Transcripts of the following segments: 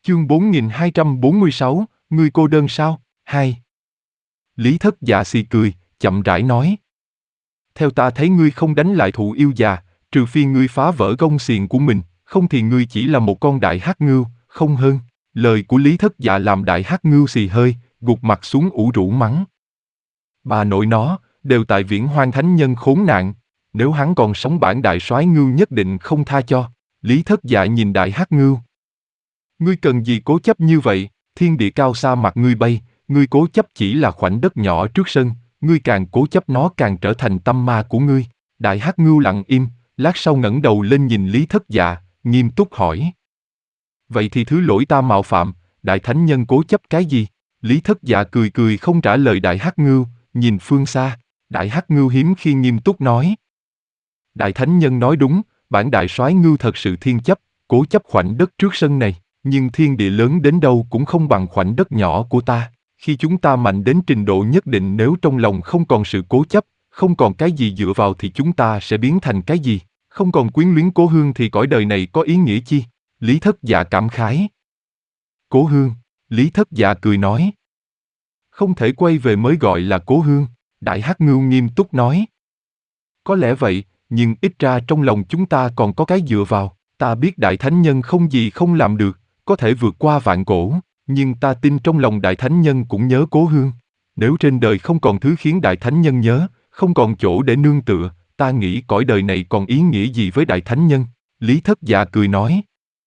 Chương 4246, ngươi cô đơn sao? 2. Lý Thất Dạ xì cười, chậm rãi nói. Theo ta thấy ngươi không đánh lại Thụ Yêu già, trừ phi ngươi phá vỡ gông xiềng của mình, không thì ngươi chỉ là một con đại hắc ngưu, không hơn. Lời của Lý Thất Dạ làm đại hắc ngưu xì hơi, gục mặt xuống ủ rũ mắng. Bà nội nó, đều tại Viễn Hoang thánh nhân khốn nạn, nếu hắn còn sống bản đại soái ngưu nhất định không tha cho. Lý Thất Dạ nhìn đại hắc ngưu. Ngươi cần gì cố chấp như vậy, thiên địa cao xa mặt ngươi bay, ngươi cố chấp chỉ là khoảnh đất nhỏ trước sân, ngươi càng cố chấp nó càng trở thành tâm ma của ngươi. Đại hắc ngưu lặng im, lát sau ngẩng đầu lên nhìn Lý Thất Dạ, nghiêm túc hỏi. Vậy thì thứ lỗi ta mạo phạm, đại thánh nhân cố chấp cái gì? Lý Thất Dạ cười cười không trả lời đại hắc ngưu, nhìn phương xa, đại hắc ngưu hiếm khi nghiêm túc nói. Đại thánh nhân nói đúng, bản đại soái ngưu thật sự thiên chấp, cố chấp khoảnh đất trước sân này, nhưng thiên địa lớn đến đâu cũng không bằng khoảnh đất nhỏ của ta. Khi chúng ta mạnh đến trình độ nhất định, nếu trong lòng không còn sự cố chấp, không còn cái gì dựa vào thì chúng ta sẽ biến thành cái gì? Không còn quyến luyến cố hương thì cõi đời này có ý nghĩa chi? Lý Thất Dạ cảm khái. Cố hương, Lý Thất Dạ cười nói. Không thể quay về mới gọi là cố hương, đại hắc ngưu nghiêm túc nói. Có lẽ vậy, nhưng ít ra trong lòng chúng ta còn có cái dựa vào. Ta biết đại thánh nhân không gì không làm được, có thể vượt qua vạn cổ, nhưng ta tin trong lòng đại thánh nhân cũng nhớ cố hương. Nếu trên đời không còn thứ khiến đại thánh nhân nhớ, không còn chỗ để nương tựa, ta nghĩ cõi đời này còn ý nghĩa gì với đại thánh nhân? Lý Thất Dạ cười nói.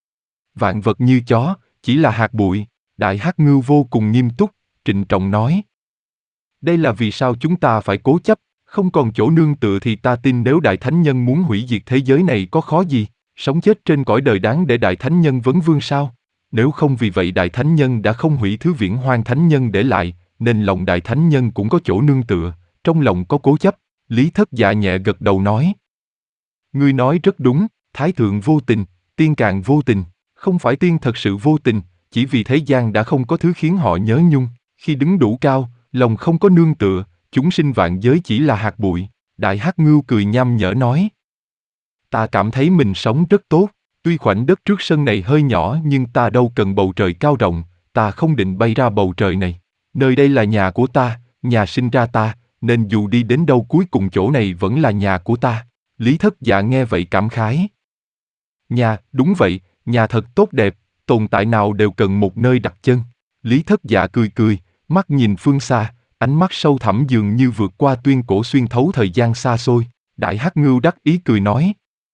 Vạn vật như chó, chỉ là hạt bụi. Đại hắc ngưu vô cùng nghiêm túc, trịnh trọng nói. Đây là vì sao chúng ta phải cố chấp, không còn chỗ nương tựa thì ta tin nếu đại thánh nhân muốn hủy diệt thế giới này có khó gì, sống chết trên cõi đời đáng để đại thánh nhân vấn vương sao? Nếu không vì vậy đại thánh nhân đã không hủy thứ Viễn Hoang thánh nhân để lại, nên lòng đại thánh nhân cũng có chỗ nương tựa, trong lòng có cố chấp. Lý Thất Dạ nhẹ gật đầu nói. Ngươi nói rất đúng, thái thượng vô tình, tiên càng vô tình, không phải tiên thật sự vô tình, chỉ vì thế gian đã không có thứ khiến họ nhớ nhung, khi đứng đủ cao, lòng không có nương tựa, chúng sinh vạn giới chỉ là hạt bụi. Đại hắc ngưu cười nham nhở nói. Ta cảm thấy mình sống rất tốt, tuy khoảnh đất trước sân này hơi nhỏ nhưng ta đâu cần bầu trời cao rộng, ta không định bay ra bầu trời này. Nơi đây là nhà của ta, nhà sinh ra ta, nên dù đi đến đâu cuối cùng chỗ này vẫn là nhà của ta. Lý Thất Dạ nghe vậy cảm khái. Nhà, đúng vậy, nhà thật tốt đẹp, tồn tại nào đều cần một nơi đặt chân. Lý Thất Dạ cười cười, mắt nhìn phương xa, ánh mắt sâu thẳm dường như vượt qua tuyên cổ xuyên thấu thời gian xa xôi. Đại hắc ngưu đắc ý cười nói.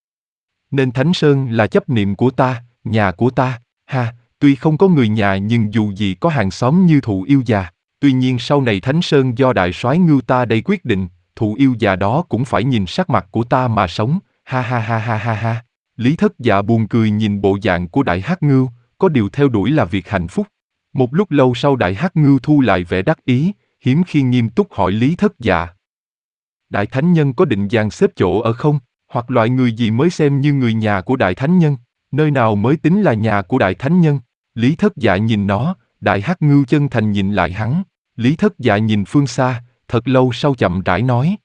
Nên Thánh Sơn là chấp niệm của ta, nhà của ta, ha, tuy không có người nhà nhưng dù gì có hàng xóm như Thụ Yêu già. Tuy nhiên sau này Thánh Sơn do đại soái ngưu ta đây quyết định, Thụ Yêu già đó cũng phải nhìn sắc mặt của ta mà sống, ha ha ha ha ha ha. Lý Thất Dạ buồn cười nhìn bộ dạng của đại hắc ngưu, có điều theo đuổi là việc hạnh phúc. Một lúc lâu sau đại hắc ngưu thu lại vẻ đắc ý, hiếm khi nghiêm túc hỏi Lý Thất Dạ. Đại thánh nhân có định dàn xếp chỗ ở không? Hoặc loại người gì mới xem như người nhà của đại thánh nhân? Nơi nào mới tính là nhà của đại thánh nhân? Lý Thất Dạ nhìn nó, đại hắc ngưu chân thành nhìn lại hắn. Lý Thất Dạ nhìn phương xa, thật lâu sau chậm rãi nói.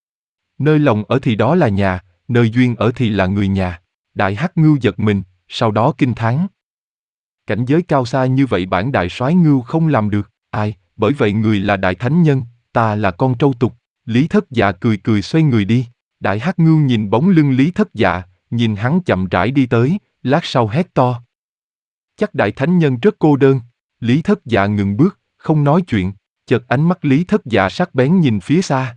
Nơi lòng ở thì đó là nhà, nơi duyên ở thì là người nhà. Đại hắc ngưu giật mình, sau đó kinh thán. Cảnh giới cao xa như vậy bản đại soái ngưu không làm được. Ai, bởi vậy người là đại thánh nhân, ta là con trâu tục. Lý Thất Dạ cười cười xoay người đi. Đại hắc ngưu nhìn bóng lưng Lý Thất Dạ, nhìn hắn chậm rãi đi tới, lát sau hét to. Chắc đại thánh nhân rất cô đơn. Lý Thất Dạ ngừng bước, không nói chuyện, chợt ánh mắt Lý Thất Dạ sắc bén nhìn phía xa.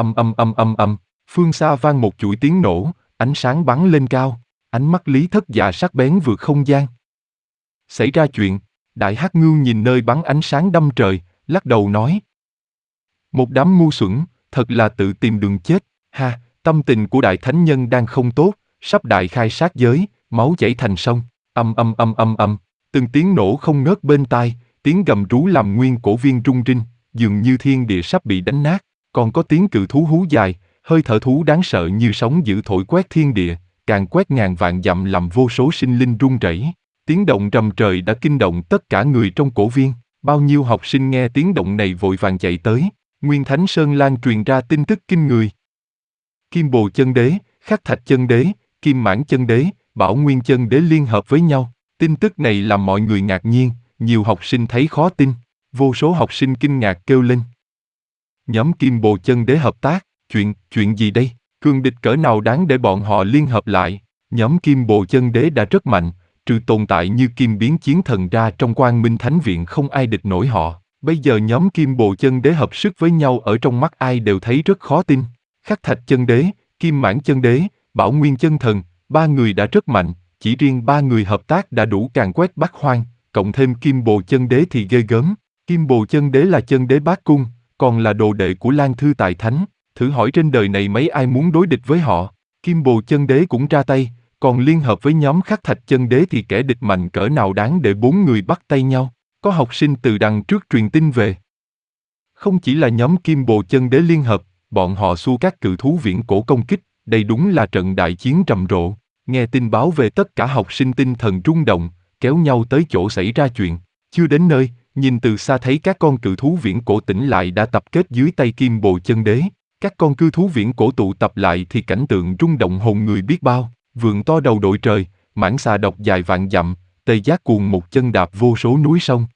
Âm, phương xa vang một chuỗi tiếng nổ, ánh sáng bắn lên cao, ánh mắt Lý Thất Dạ sắc bén vượt không gian. Xảy ra chuyện, đại hắc ngưu nhìn nơi bắn ánh sáng đâm trời, lắc đầu nói. Một đám ngu xuẩn, thật là tự tìm đường chết, ha, tâm tình của đại thánh nhân đang không tốt, sắp đại khai sát giới, máu chảy thành sông, âm, từng tiếng nổ không ngớt bên tai, tiếng gầm rú làm nguyên cổ viên rung rinh, dường như thiên địa sắp bị đánh nát, còn có tiếng cự thú hú dài, hơi thở thú đáng sợ như sóng dữ thổi quét thiên địa, càng quét ngàn vạn dặm làm vô số sinh linh run rẩy. Tiếng động rầm trời đã kinh động tất cả người trong cổ viên, bao nhiêu học sinh nghe tiếng động này vội vàng chạy tới. Nguyên Thánh Sơn lan truyền ra tin tức kinh người. Kim Bồ Chân Đế, Khắc Thạch Chân Đế, Kim Mãn Chân Đế, Bảo Nguyên Chân Đế liên hợp với nhau, Tin tức này làm mọi người ngạc nhiên, nhiều học sinh thấy khó tin. Vô số học sinh kinh ngạc kêu lên. Nhóm Kim Bồ Chân Đế hợp tác, chuyện gì đây? Cường địch cỡ nào đáng để bọn họ liên hợp lại? Nhóm Kim Bồ Chân Đế đã rất mạnh, trừ tồn tại như Kim Biến Chiến Thần ra trong Quang Minh Thánh Viện không ai địch nổi họ. Bây giờ nhóm Kim Bồ Chân Đế hợp sức với nhau ở trong mắt ai đều thấy rất khó tin. Khắc Thạch Chân Đế, Kim Mãn Chân Đế, Bảo Nguyên Chân Thần, ba người đã rất mạnh, chỉ riêng ba người hợp tác đã đủ càn quét Bát Hoang, cộng thêm Kim Bồ Chân Đế thì ghê gớm. Kim Bồ Chân Đế là chân đế Bát Cung, còn là đồ đệ của Lan Thư Tài Thánh, thử hỏi trên đời này mấy ai muốn đối địch với họ. Kim Bồ Chân Đế cũng ra tay, còn liên hợp với nhóm Khắc Thạch Chân Đế thì kẻ địch mạnh cỡ nào đáng để bốn người bắt tay nhau. Có học sinh từ đằng trước truyền tin về. Không chỉ là nhóm Kim Bồ Chân Đế liên hợp, bọn họ xua các cự thú viễn cổ công kích, đây đúng là trận đại chiến rầm rộ. Nghe tin báo về tất cả học sinh tinh thần rung động, kéo nhau tới chỗ xảy ra chuyện. Chưa đến nơi, nhìn từ xa thấy các con cự thú viễn cổ tỉnh lại đã tập kết dưới tay Kim Bồ Chân Đế. Các con cự thú viễn cổ tụ tập lại thì cảnh tượng rung động hồn người biết bao. Vượn to đầu đội trời, mãng xà độc dài vạn dặm, Tê Giác Cuồng một chân đạp vô số núi sông,